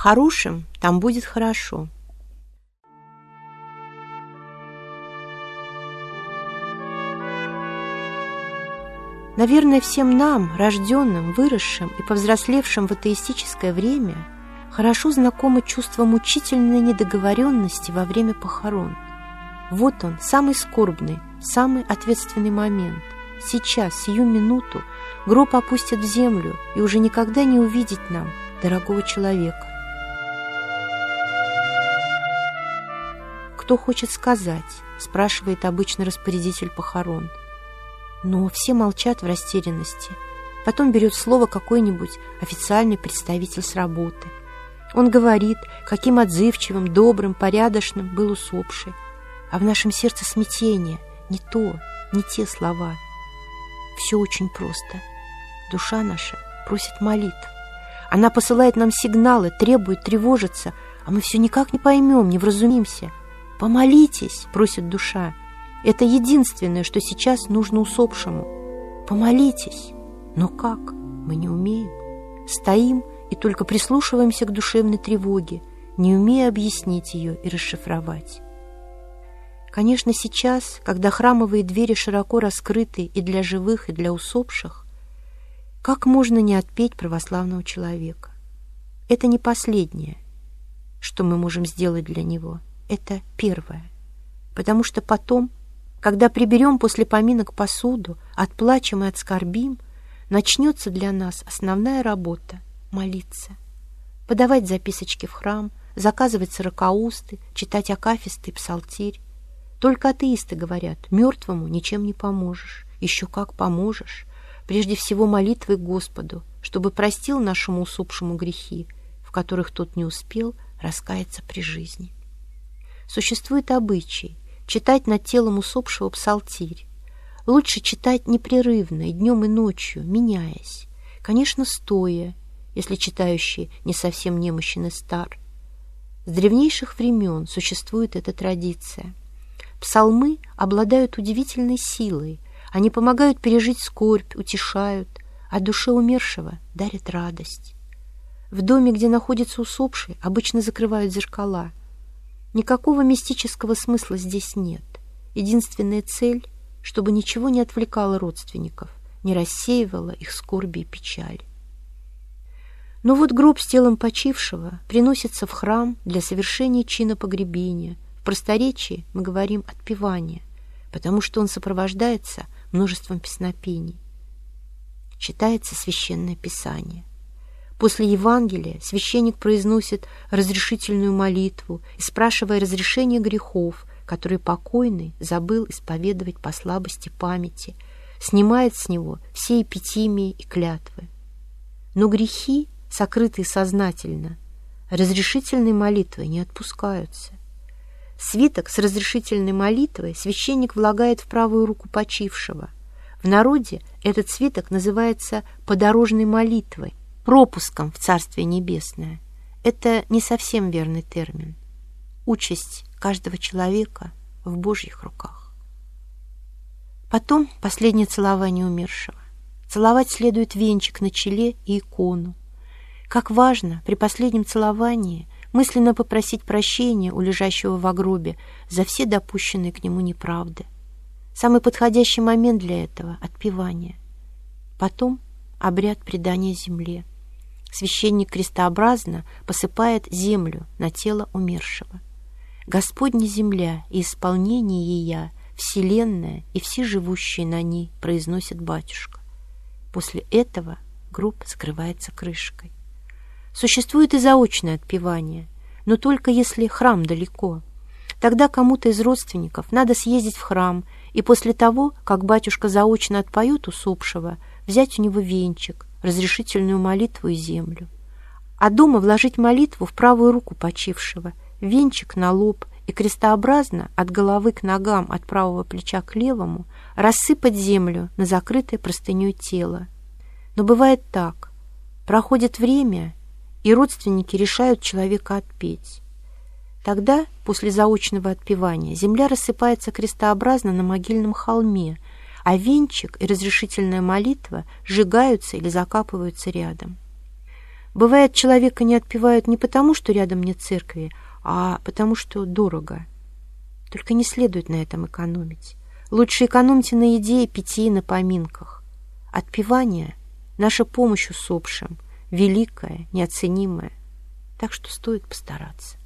Хорошим там будет хорошо. Наверное, всем нам, рожденным, выросшим и повзрослевшим в атеистическое время, хорошо знакомо чувство мучительной недоговоренности во время похорон. Вот он, самый скорбный, самый ответственный момент. Сейчас, сию минуту, гроб опустят в землю, и уже никогда не увидеть нам дорогого человека. «Кто хочет сказать?» – спрашивает обычно распорядитель похорон. Но все молчат в растерянности. Потом берет слово какой-нибудь официальный представитель с работы. Он говорит, каким отзывчивым, добрым, порядочным был усопший. А в нашем сердце смятение, не то, не те слова. Все очень просто. Душа наша просит молитв. Она посылает нам сигналы, требует тревожиться, а мы все никак не поймем, не вразумимся. «Помолитесь», — просит душа. Это единственное, что сейчас нужно усопшему. Помолитесь. Но как? Мы не умеем. Стоим и только прислушиваемся к душевной тревоге, не умея объяснить ее и расшифровать. Конечно, сейчас, когда храмовые двери широко раскрыты и для живых, и для усопших, как можно не отпеть православного человека? Это не последнее, что мы можем сделать для него. Это первое. Потому что потом, когда приберем после поминок посуду, отплачем и отскорбим, начнется для нас основная работа — молиться. Подавать записочки в храм, заказывать сорокаусты, читать акафисты и псалтирь. Только атеисты говорят, мертвому ничем не поможешь. Еще как поможешь. Прежде всего молитвой к Господу, чтобы простил нашему усопшему грехи, в которых тот не успел раскаяться при жизни. Существует обычай читать над телом усопшего псалтирь. Лучше читать непрерывно и днем, и ночью, меняясь. Конечно, стоя, если читающий не совсем немощен и стар. С древнейших времен существует эта традиция. Псалмы обладают удивительной силой. Они помогают пережить скорбь, утешают, а душе умершего дарят радость. В доме, где находится усопший, обычно закрывают зеркала. Никакого мистического смысла здесь нет. Единственная цель, чтобы ничего не отвлекало родственников, не рассеивало их скорби и печали. Но вот гроб с телом почившего приносится в храм для совершения чина погребения. В просторечии мы говорим «отпевание», потому что он сопровождается множеством песнопений. Читается Священное Писание. После Евангелия священник произносит разрешительную молитву, спрашивая разрешения грехов, которые покойный забыл исповедовать по слабости памяти, снимает с него все эпитимии и клятвы. Но грехи, сокрытые сознательно, разрешительной молитвой не отпускаются. Свиток с разрешительной молитвой священник влагает в правую руку почившего. В народе этот свиток называется подорожной молитвой, пропуском в Царствие Небесное. Это не совсем верный термин. Участь каждого человека в Божьих руках. Потом последнее целование умершего. Целовать следует венчик на челе и икону. Как важно при последнем целовании мысленно попросить прощения у лежащего в гробе за все допущенные к нему неправды. Самый подходящий момент для этого — отпевание. Потом обряд предания земле. Священник крестообразно посыпает землю на тело умершего. «Господня земля и исполнение ея, вселенная и все живущие на ней», произносит батюшка. После этого гроб закрывается крышкой. Существует и заочное отпевание, но только если храм далеко. Тогда кому-то из родственников надо съездить в храм и после того, как батюшка заочно отпоет усопшего, взять у него венчик, разрешительную молитву и землю. А дома вложить молитву в правую руку почившего, венчик на лоб и крестообразно от головы к ногам, от правого плеча к левому, рассыпать землю на закрытое простыней тело. Но бывает так. Проходит время, и родственники решают человека отпеть. Тогда, после заочного отпевания, земля рассыпается крестообразно на могильном холме, а венчик и разрешительная молитва сжигаются или закапываются рядом. Бывает, человека не отпевают не потому, что рядом нет церкви, а потому, что дорого. Только не следует на этом экономить. Лучше экономьте на еде и питье и на поминках. Отпевание — наша помощь усопшим, великая, неоценимая. Так что стоит постараться.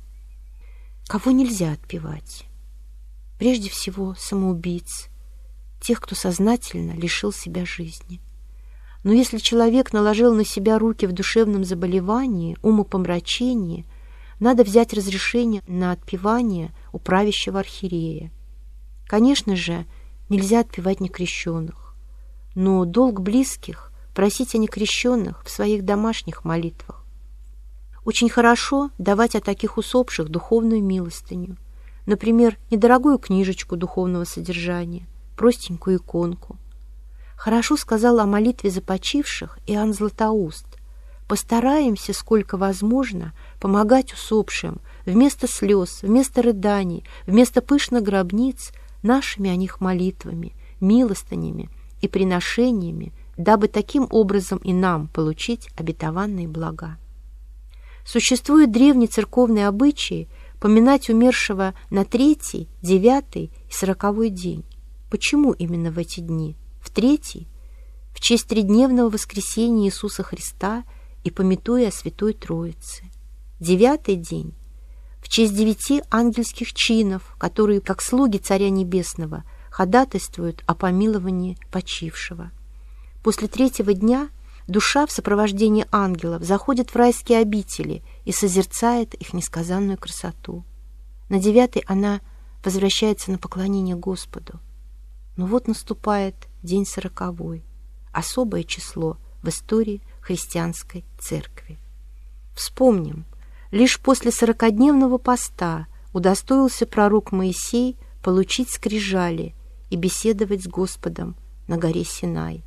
Кого нельзя отпевать? Прежде всего, самоубийц, тех, кто сознательно лишил себя жизни. Но если человек наложил на себя руки в душевном заболевании, умопомрачении, надо взять разрешение на отпевание у правящего архиерея. Конечно же, нельзя отпевать некрещенных, но долг близких — просить о некрещенных в своих домашних молитвах. Очень хорошо давать о таких усопших духовную милостыню, например, недорогую книжечку духовного содержания, простенькую иконку. Хорошо сказал о молитве за почивших Иоанн Златоуст: «Постараемся, сколько возможно, помогать усопшим вместо слез, вместо рыданий, вместо пышных гробниц нашими о них молитвами, милостынями и приношениями, дабы таким образом и нам получить обетованные блага». Существует древний церковный обычай поминать умершего на 3-й, 9-й и 40-й день. Почему именно в эти дни? В 3-й — в честь тридневного воскресения Иисуса Христа и памятуя о Святой Троице. 9-й день — в честь 9 ангельских чинов, которые, как слуги Царя Небесного, ходатайствуют о помиловании почившего. После 3-го дня душа в сопровождении ангелов заходит в райские обители и созерцает их несказанную красоту. На 9-й она возвращается на поклонение Господу. Но вот наступает день 40-й, особое число в истории христианской церкви. Вспомним, лишь после 40-дневного поста удостоился пророк Моисей получить скрижали и беседовать с Господом на горе Синай.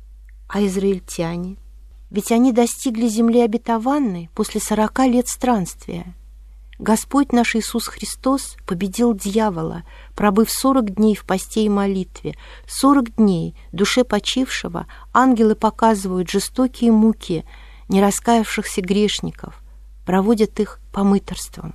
А израильтяне? Ведь они достигли земли обетованной после 40 лет странствия. Господь наш Иисус Христос победил дьявола, пробыв 40 дней в посте и молитве. 40 дней душе почившего ангелы показывают жестокие муки нераскаявшихся грешников, проводят их по мытарствам.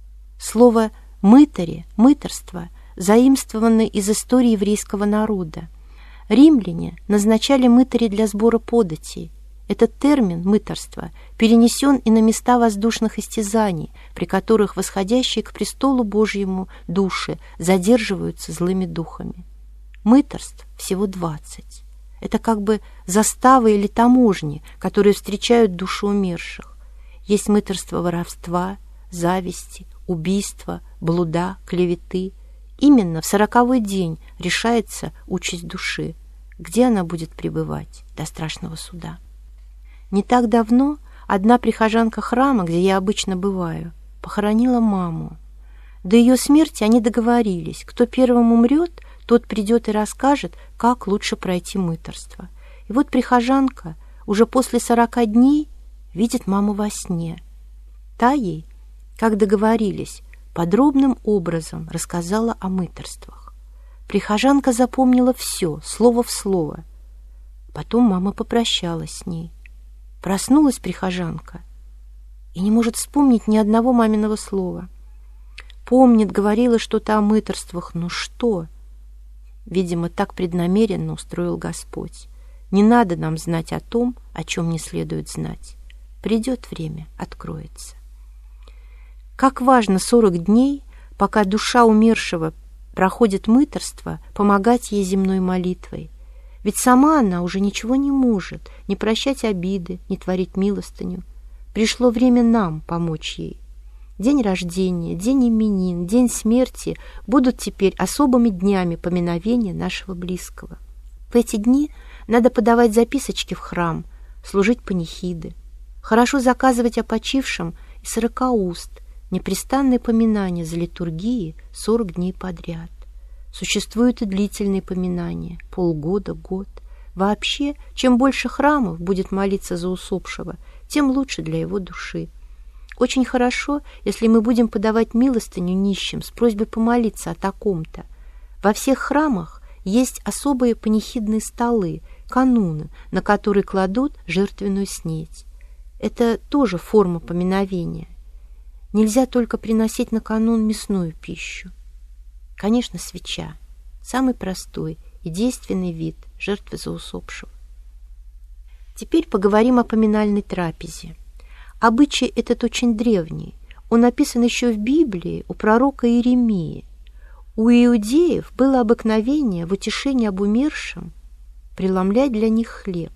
Слово «мытари», «мытарство» заимствовано из истории еврейского народа. Римляне назначали мытарей для сбора податей. Этот термин «мытарство» перенесен и на места воздушных истязаний, при которых восходящие к престолу Божьему души задерживаются злыми духами. Мытарств всего 20. Это как бы заставы или таможни, которые встречают души умерших. Есть мытарство воровства, зависти, убийства, блуда, клеветы. Именно в 40-й день решается участь души, где она будет пребывать до страшного суда. Не так давно одна прихожанка храма, где я обычно бываю, похоронила маму. До ее смерти они договорились: кто первым умрет, тот придет и расскажет, как лучше пройти мытарство. И вот прихожанка уже после 40 дней видит маму во сне. Та ей, как договорились, подробным образом рассказала о мытарствах. Прихожанка запомнила все, слово в слово. Потом мама попрощалась с ней. Проснулась прихожанка и не может вспомнить ни одного маминого слова. Помнит, говорила что-то о мытарствах, но что? Видимо, так преднамеренно устроил Господь. Не надо нам знать о том, о чем не следует знать. Придет время, откроется. Как важно 40 дней, пока душа умершего проходит мытарство, помогать ей земной молитвой. Ведь сама она уже ничего не может, не прощать обиды, не творить милостыню. Пришло время нам помочь ей. День рождения, день именин, день смерти будут теперь особыми днями поминовения нашего близкого. В эти дни надо подавать записочки в храм, служить панихиды. Хорошо заказывать о почившем и 40 уст, непрестанное поминание за литургией 40 дней подряд. Существуют и длительные поминания, полгода, год. Вообще, чем больше храмов будет молиться за усопшего, тем лучше для его души. Очень хорошо, если мы будем подавать милостыню нищим с просьбой помолиться о таком-то. Во всех храмах есть особые панихидные столы, кануны, на которые кладут жертвенную снеть. Это тоже форма поминовения. Нельзя только приносить на канун мясную пищу. Конечно, свеча – самый простой и действенный вид жертвы за усопшего. Теперь поговорим о поминальной трапезе. Обычай этот очень древний. Он описан еще в Библии у пророка Иеремии. У иудеев было обыкновение в утешении об умершем преломлять для них хлеб.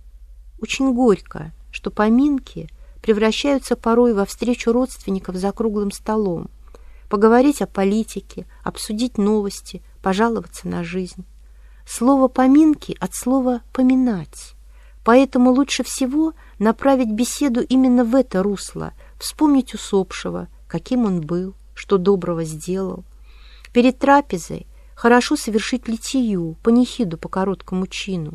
Очень горько, что поминки превращаются порой во встречу родственников за круглым столом, поговорить о политике, обсудить новости, пожаловаться на жизнь. Слово «поминки» от слова «поминать». Поэтому лучше всего направить беседу именно в это русло, вспомнить усопшего, каким он был, что доброго сделал. Перед трапезой хорошо совершить литию, панихиду по короткому чину.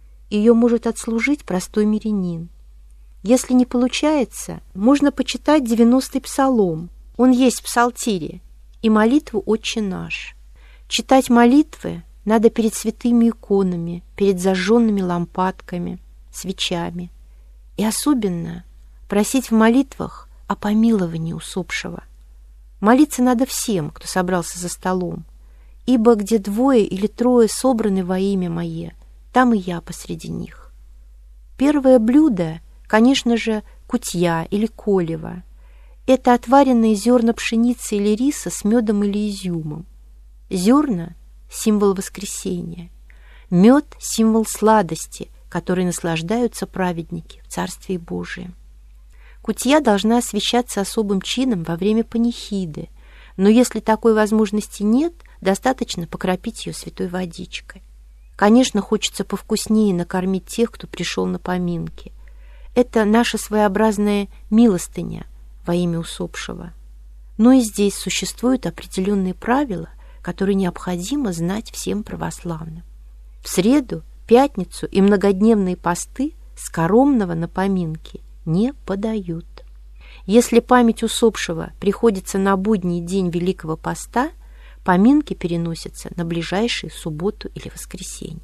Ее может отслужить простой мирянин. Если не получается, можно почитать 90-й псалом. Он есть в псалтире, и молитву «Отче наш». Читать молитвы надо перед святыми иконами, перед зажженными лампадками, свечами. И особенно просить в молитвах о помиловании усопшего. Молиться надо всем, кто собрался за столом, ибо где 2 или 3 собраны во имя Мое, там и я посреди них. Первое блюдо, конечно же, кутья или колево. Это отваренные зерна пшеницы или риса с медом или изюмом. Зерна – символ воскресения. Мед – символ сладости, которой наслаждаются праведники в Царстве Божием. Кутья должна освящаться особым чином во время панихиды, но если такой возможности нет, достаточно покропить ее святой водичкой. Конечно, хочется повкуснее накормить тех, кто пришел на поминки. Это наша своеобразная милостыня во имя усопшего. Но и здесь существуют определенные правила, которые необходимо знать всем православным. В среду, пятницу и многодневные посты скоромного на поминки не подают. Если память усопшего приходится на будний день Великого Поста, поминки переносятся на ближайшую субботу или воскресенье.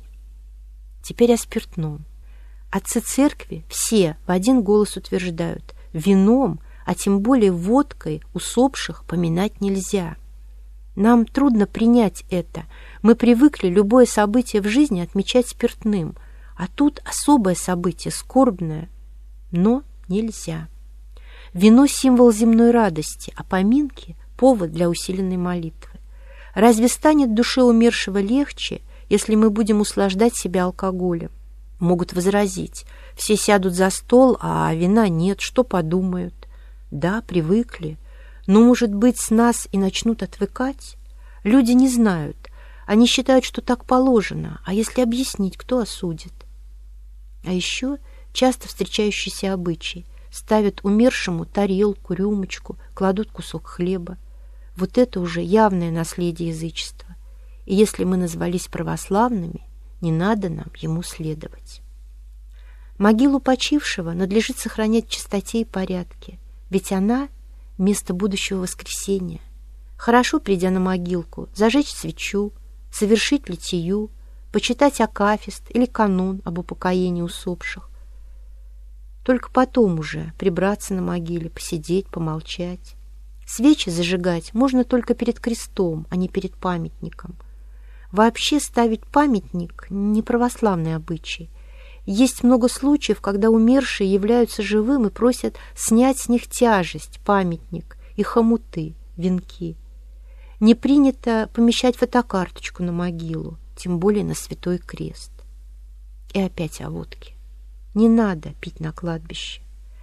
Теперь о спиртном. Отцы церкви все в один голос утверждают: вином, а тем более водкой усопших поминать нельзя. Нам трудно принять это. Мы привыкли любое событие в жизни отмечать спиртным, а тут особое событие, скорбное. Но нельзя. Вино – символ земной радости, а поминки – повод для усиленной молитвы. Разве станет душе умершего легче, если мы будем услаждать себя алкоголем? Могут возразить: все сядут за стол, а вина нет, что подумают? Да, привыкли, но, может быть, с нас и начнут отвыкать? Люди не знают, они считают, что так положено, а если объяснить, кто осудит? А еще часто встречающийся обычай: ставят умершему тарелку, рюмочку, кладут кусок хлеба. Вот это уже явное наследие язычества. И если мы назвались православными, не надо нам ему следовать. Могилу почившего надлежит сохранять в чистоте и порядке, ведь она — место будущего воскресения. Хорошо, придя на могилку, зажечь свечу, совершить литию, почитать акафист или канон об упокоении усопших. Только потом уже прибраться на могиле, посидеть, помолчать. Свечи зажигать можно только перед крестом, а не перед памятником. Вообще ставить памятник — не православный обычай. Есть много случаев, когда умершие являются живым и просят снять с них тяжесть, памятник и хомуты, венки. Не принято помещать фотокарточку на могилу, тем более на святой крест. И опять о водке. Не надо пить на кладбище.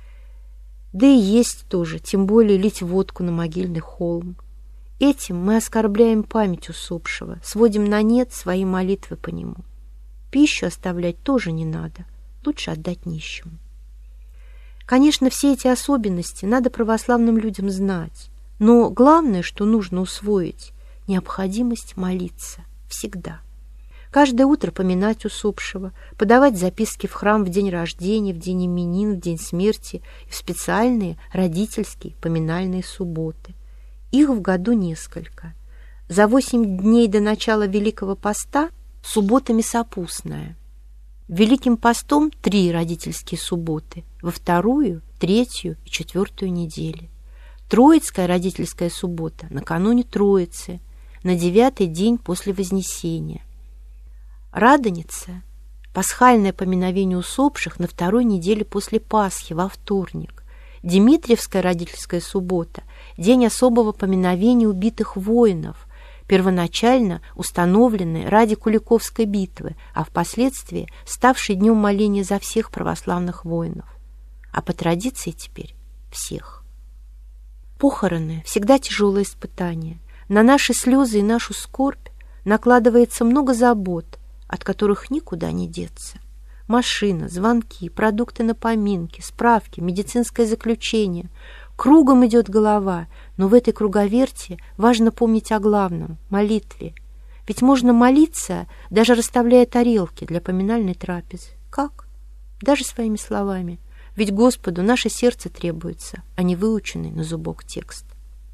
Да и есть тоже, тем более лить водку на могильный холм. Этим мы оскорбляем память усопшего, сводим на нет свои молитвы по нему. Пищу оставлять тоже не надо, лучше отдать нищему. Конечно, все эти особенности надо православным людям знать, но главное, что нужно усвоить — необходимость молиться всегда. Каждое утро поминать усопшего, подавать записки в храм в день рождения, в день именин, в день смерти и в специальные родительские поминальные субботы. Их в году несколько. За 8 дней до начала Великого Поста суббота Мясопустная. Великим постом 3 родительские субботы, во 2-ю, 3-ю и 4-ю недели. Троицкая родительская суббота накануне Троицы, на 9-й день после Вознесения. Радоница – пасхальное поминовение усопших на 2-й неделе после Пасхи, во вторник. Дмитриевская родительская суббота – день особого поминовения убитых воинов, первоначально установленный ради Куликовской битвы, а впоследствии ставший днем моления за всех православных воинов. А по традиции теперь всех. Похороны – всегда тяжелое испытание. На наши слезы и нашу скорбь накладывается много забот, от которых никуда не деться. Машина, звонки, продукты на поминки, справки, медицинское заключение. Кругом идет голова, но в этой круговерти важно помнить о главном – молитве. Ведь можно молиться, даже расставляя тарелки для поминальной трапезы. Как? Даже своими словами. Ведь Господу наше сердце требуется, а не выученный на зубок текст.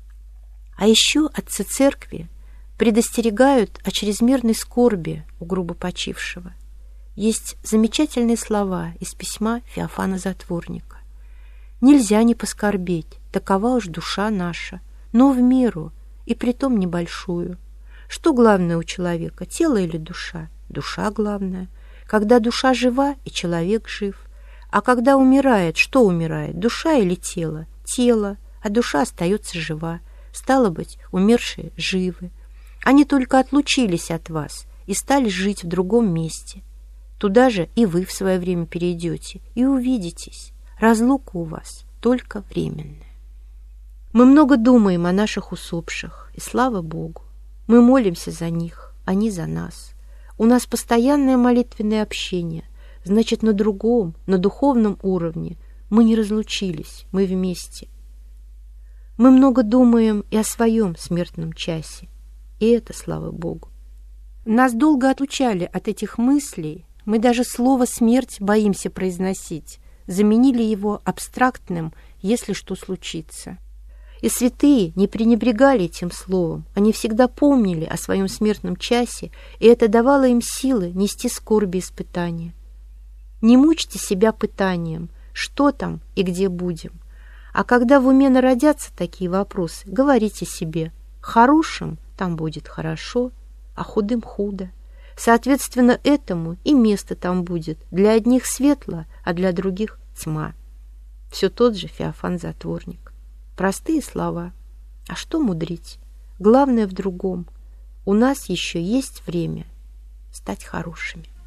А еще отцы церкви предостерегают о чрезмерной скорби у грубо почившего. Есть замечательные слова из письма Феофана Затворника. «Нельзя не поскорбеть, такова уж душа наша, но в меру, и притом небольшую. Что главное у человека, тело или душа? Душа главная. Когда душа жива, и человек жив. А когда умирает, что умирает, душа или тело? Тело, а душа остается жива. Стало быть, умершие живы. Они только отлучились от вас и стали жить в другом месте. Туда же и вы в свое время перейдете, и увидитесь. Разлука у вас только временная. Мы много думаем о наших усопших, и слава Богу. Мы молимся за них, они за нас. У нас постоянное молитвенное общение. Значит, на другом, на духовном уровне мы не разлучились, мы вместе. Мы много думаем и о своем смертном часе, и это слава Богу. Нас долго отлучали от этих мыслей, мы даже слово «смерть» боимся произносить, заменили его абстрактным «если что случится». И святые не пренебрегали этим словом, они всегда помнили о своем смертном часе, и это давало им силы нести скорби и испытания. Не мучьте себя пытанием, что там и где будем. А когда в уме народятся такие вопросы, говорите себе: хорошим там будет хорошо, а худым худо. Соответственно, этому и место там будет. Для одних светло, а для других тьма. Все тот же Феофан Затворник. Простые слова. А что мудрить? Главное в другом. У нас еще есть время стать хорошими.